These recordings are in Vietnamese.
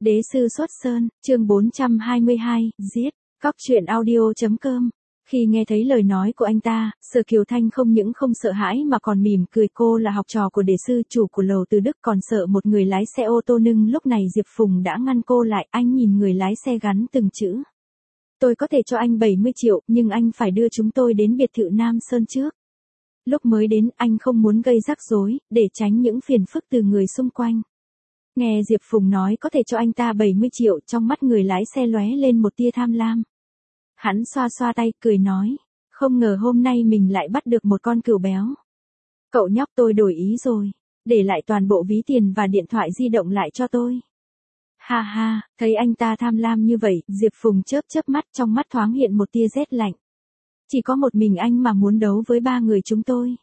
Đế sư xuất sơn, chương 422, giết, cóc truyện audio.com. Khi nghe thấy lời nói của anh ta, Sở Kiều Thanh không những không sợ hãi mà còn mỉm cười. Cô là học trò của đế sư, chủ của lầu Từ Đức, còn sợ một người lái xe ô tô. Nhưng lúc này Diệp Phùng đã ngăn cô lại. Anh nhìn người lái xe gắn từng chữ. Tôi có thể cho anh 70 triệu, nhưng anh phải đưa chúng tôi đến biệt thự Nam Sơn trước. Lúc mới đến, anh không muốn gây rắc rối, để tránh những phiền phức từ người xung quanh. Nghe Diệp Phùng nói có thể cho anh ta 70 triệu, trong mắt người lái xe lóe lên một tia tham lam. Hắn xoa xoa tay, cười nói, không ngờ hôm nay mình lại bắt được một con cừu béo. Cậu nhóc, tôi đổi ý rồi, để lại toàn bộ ví tiền và điện thoại di động lại cho tôi. Ha ha, thấy anh ta tham lam như vậy, Diệp Phùng chớp chớp mắt, trong mắt thoáng hiện một tia rét lạnh. Chỉ có một mình anh mà muốn đấu với ba người chúng tôi.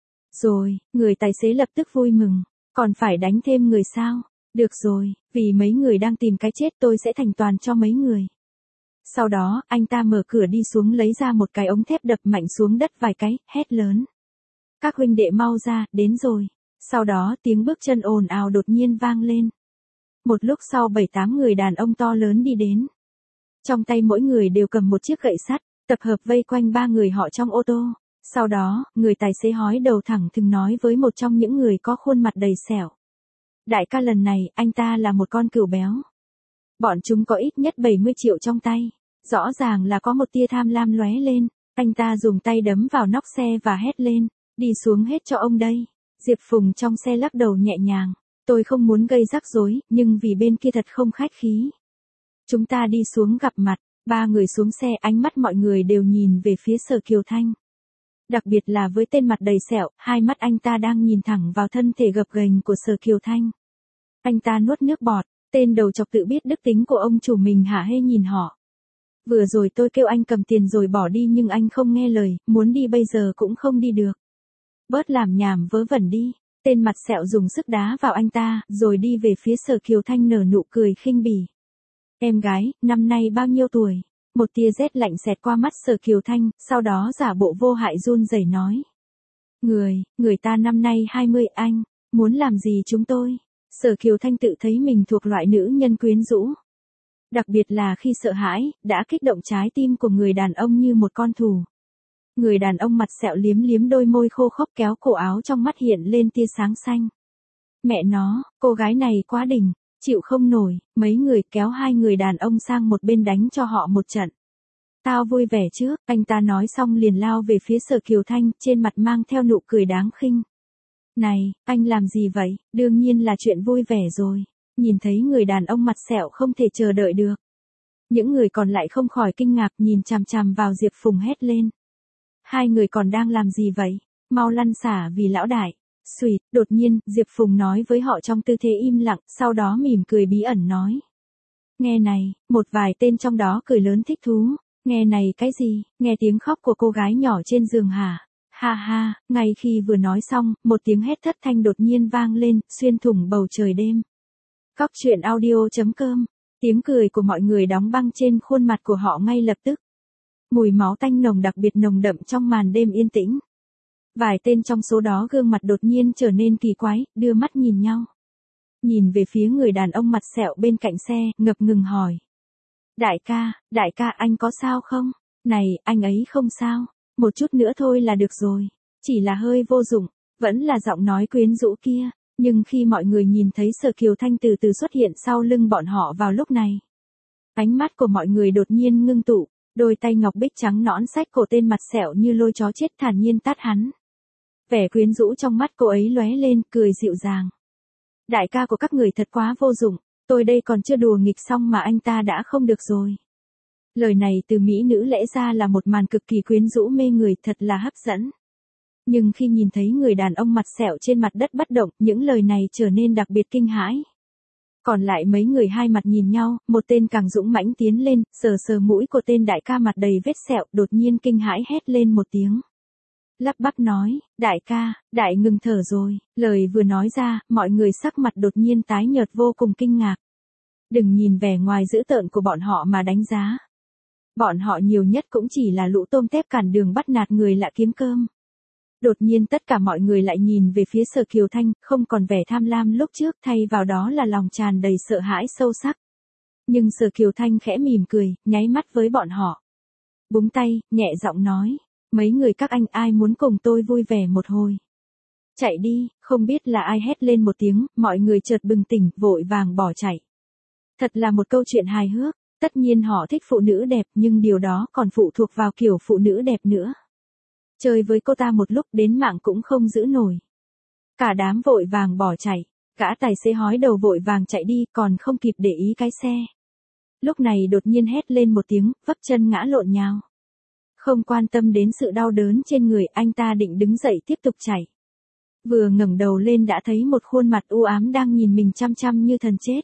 Rồi, người tài xế lập tức vui mừng, còn phải đánh thêm người sao? Được rồi, vì mấy người đang tìm cái chết tôi sẽ thành toàn cho mấy người. Sau đó, anh ta mở cửa đi xuống, lấy ra một cái ống thép đập mạnh xuống đất vài cái, hét lớn. Các huynh đệ mau ra, đến rồi. Sau đó tiếng bước chân ồn ào đột nhiên vang lên. Một lúc sau 7-8 người đàn ông to lớn đi đến. Trong tay mỗi người đều cầm một chiếc gậy sắt, tập hợp vây quanh ba người họ trong ô tô. Sau đó, người tài xế hói đầu thẳng thừng nói với một trong những người có khuôn mặt đầy sẹo. Đại ca, lần này, anh ta là một con cừu béo. Bọn chúng có ít nhất 70 triệu trong tay. Rõ ràng là có một tia tham lam lóe lên. Anh ta dùng tay đấm vào nóc xe và hét lên. Đi xuống hết cho ông đây. Diệp Phùng trong xe lắc đầu nhẹ nhàng. Tôi không muốn gây rắc rối, nhưng vì bên kia thật không khách khí. Chúng ta đi xuống gặp mặt. Ba người xuống xe, ánh mắt mọi người đều nhìn về phía Sở Kiều Thanh. Đặc biệt là với tên mặt đầy sẹo, hai mắt anh ta đang nhìn thẳng vào thân thể gập ghềnh của Sở Kiều Thanh. Anh ta nuốt nước bọt, tên đầu chọc tự biết đức tính của ông chủ mình hả hê nhìn họ. Vừa rồi tôi kêu anh cầm tiền rồi bỏ đi nhưng anh không nghe lời, muốn đi bây giờ cũng không đi được. Bớt làm nhảm vớ vẩn đi. Tên mặt sẹo dùng sức đá vào anh ta, rồi đi về phía Sở Kiều Thanh nở nụ cười khinh bỉ. Em gái, năm nay bao nhiêu tuổi? Một tia rét lạnh xẹt qua mắt Sở Kiều Thanh, sau đó giả bộ vô hại run rẩy nói. Người ta năm nay 20, anh, muốn làm gì chúng tôi? Sở Kiều Thanh tự thấy mình thuộc loại nữ nhân quyến rũ. Đặc biệt là khi sợ hãi, đã kích động trái tim của người đàn ông như một con thù. Người đàn ông mặt sẹo liếm liếm đôi môi khô khốc, kéo cổ áo, trong mắt hiện lên tia sáng xanh. Mẹ nó, cô gái này quá đỉnh, chịu không nổi. Mấy người kéo hai người đàn ông sang một bên đánh cho họ một trận. Tao vui vẻ chứ, anh ta nói xong liền lao về phía Sở Kiều Thanh, trên mặt mang theo nụ cười đáng khinh. Này, anh làm gì vậy? Đương nhiên là chuyện vui vẻ rồi. Nhìn thấy người đàn ông mặt sẹo không thể chờ đợi được. Những người còn lại không khỏi kinh ngạc, nhìn chằm chằm vào Diệp Phùng hét lên. Hai người còn đang làm gì vậy? Mau lăn xả vì lão đại. Xùyt, đột nhiên, Diệp Phùng nói với họ trong tư thế im lặng, sau đó mỉm cười bí ẩn nói. Nghe này, một vài tên trong đó cười lớn thích thú. Nghe này cái gì? Nghe tiếng khóc của cô gái nhỏ trên giường hả? Ha ha, ngay khi vừa nói xong, một tiếng hét thất thanh đột nhiên vang lên, xuyên thủng bầu trời đêm. Cóc truyện audio.com. Tiếng cười của mọi người đóng băng trên khuôn mặt của họ ngay lập tức. Mùi máu tanh nồng đặc biệt nồng đậm trong màn đêm yên tĩnh. Vài tên trong số đó gương mặt đột nhiên trở nên kỳ quái, đưa mắt nhìn nhau. Nhìn về phía người đàn ông mặt sẹo bên cạnh xe, ngập ngừng hỏi. Đại ca, anh có sao không? Này, anh ấy không sao. Một chút nữa thôi là được rồi. Chỉ là hơi vô dụng, vẫn là giọng nói quyến rũ kia. Nhưng khi mọi người nhìn thấy Sở Kiều Thanh từ từ xuất hiện sau lưng bọn họ vào lúc này. Ánh mắt của mọi người đột nhiên ngưng tụ, đôi tay ngọc bích trắng nõn xách cổ tên mặt sẹo như lôi chó chết, thản nhiên tát hắn. Vẻ quyến rũ trong mắt cô ấy lóe lên, cười dịu dàng. Đại ca của các người thật quá vô dụng, tôi đây còn chưa đùa nghịch xong mà anh ta đã không được rồi. Lời này từ mỹ nữ lẽ ra là một màn cực kỳ quyến rũ mê người, thật là hấp dẫn. Nhưng khi nhìn thấy người đàn ông mặt sẹo trên mặt đất bất động, những lời này trở nên đặc biệt kinh hãi. Còn lại mấy người hai mặt nhìn nhau, một tên càng dũng mãnh tiến lên, sờ sờ mũi của tên đại ca mặt đầy vết sẹo, đột nhiên kinh hãi hét lên một tiếng. Lắp bắp nói, đại ca, đại ngừng thở rồi. Lời vừa nói ra, mọi người sắc mặt đột nhiên tái nhợt vô cùng kinh ngạc. Đừng nhìn vẻ ngoài dữ tợn của bọn họ mà đánh giá. Bọn họ nhiều nhất cũng chỉ là lũ tôm tép cản đường bắt nạt người lạ kiếm cơm. Đột nhiên tất cả mọi người lại nhìn về phía Sở Kiều Thanh, không còn vẻ tham lam lúc trước, thay vào đó là lòng tràn đầy sợ hãi sâu sắc. Nhưng Sở Kiều Thanh khẽ mỉm cười, nháy mắt với bọn họ. Búng tay, nhẹ giọng nói, mấy người các anh ai muốn cùng tôi vui vẻ một hồi. Chạy đi, không biết là ai hét lên một tiếng, mọi người chợt bừng tỉnh, vội vàng bỏ chạy. Thật là một câu chuyện hài hước, tất nhiên họ thích phụ nữ đẹp nhưng điều đó còn phụ thuộc vào kiểu phụ nữ đẹp nữa. Chơi với cô ta một lúc đến mạng cũng không giữ nổi. Cả đám vội vàng bỏ chạy, gã tài xế hói đầu vội vàng chạy đi còn không kịp để ý cái xe. Lúc này đột nhiên hét lên một tiếng, vấp chân ngã lộn nhào. Không quan tâm đến sự đau đớn trên người, anh ta định đứng dậy tiếp tục chạy. Vừa ngẩng đầu lên đã thấy một khuôn mặt u ám đang nhìn mình chăm chăm như thần chết.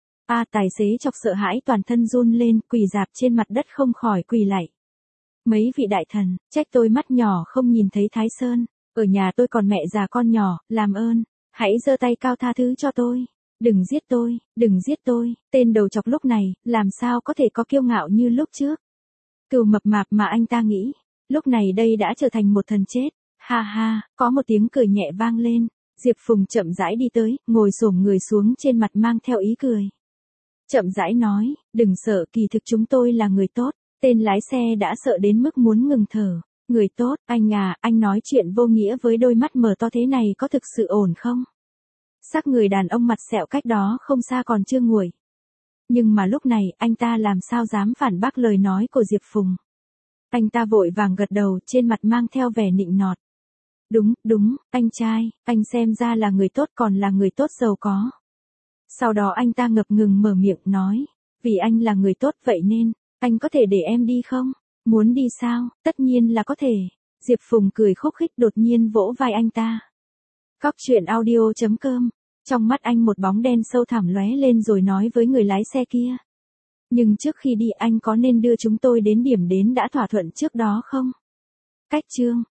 Tài xế chọc sợ hãi toàn thân run lên, quỳ rạp trên mặt đất không khỏi quỳ lạy. Mấy vị đại thần, trách tôi mắt nhỏ không nhìn thấy Thái Sơn, ở nhà tôi còn mẹ già con nhỏ, làm ơn, hãy giơ tay cao tha thứ cho tôi. Đừng giết tôi, đừng giết tôi, tên đầu chọc lúc này, làm sao có thể có kiêu ngạo như lúc trước. Cừu mập mạp mà anh ta nghĩ, lúc này đây đã trở thành một thần chết. Ha ha, có một tiếng cười nhẹ vang lên, Diệp Phùng chậm rãi đi tới, ngồi xổm người xuống trên mặt mang theo ý cười. Chậm rãi nói, đừng sợ, kỳ thực chúng tôi là người tốt. Tên lái xe đã sợ đến mức muốn ngừng thở. Người tốt, anh à, anh nói chuyện vô nghĩa với đôi mắt mở to thế này có thực sự ổn không? Sắc người đàn ông mặt sẹo cách đó không xa còn chưa nguội. Nhưng mà lúc này anh ta làm sao dám phản bác lời nói của Diệp Phùng. Anh ta vội vàng gật đầu, trên mặt mang theo vẻ nịnh nọt. Đúng, đúng, anh trai, anh xem ra là người tốt, còn là người tốt giàu có. Sau đó anh ta ngập ngừng mở miệng nói, vì anh là người tốt vậy nên, anh có thể để em đi không? Muốn đi sao? Tất nhiên là có thể. Diệp Phùng cười khúc khích đột nhiên vỗ vai anh ta. Cóc truyện audio.com. Trong mắt anh một bóng đen sâu thẳm lóe lên rồi nói với người lái xe kia. Nhưng trước khi đi anh có nên đưa chúng tôi đến điểm đến đã thỏa thuận trước đó không? Cách chương.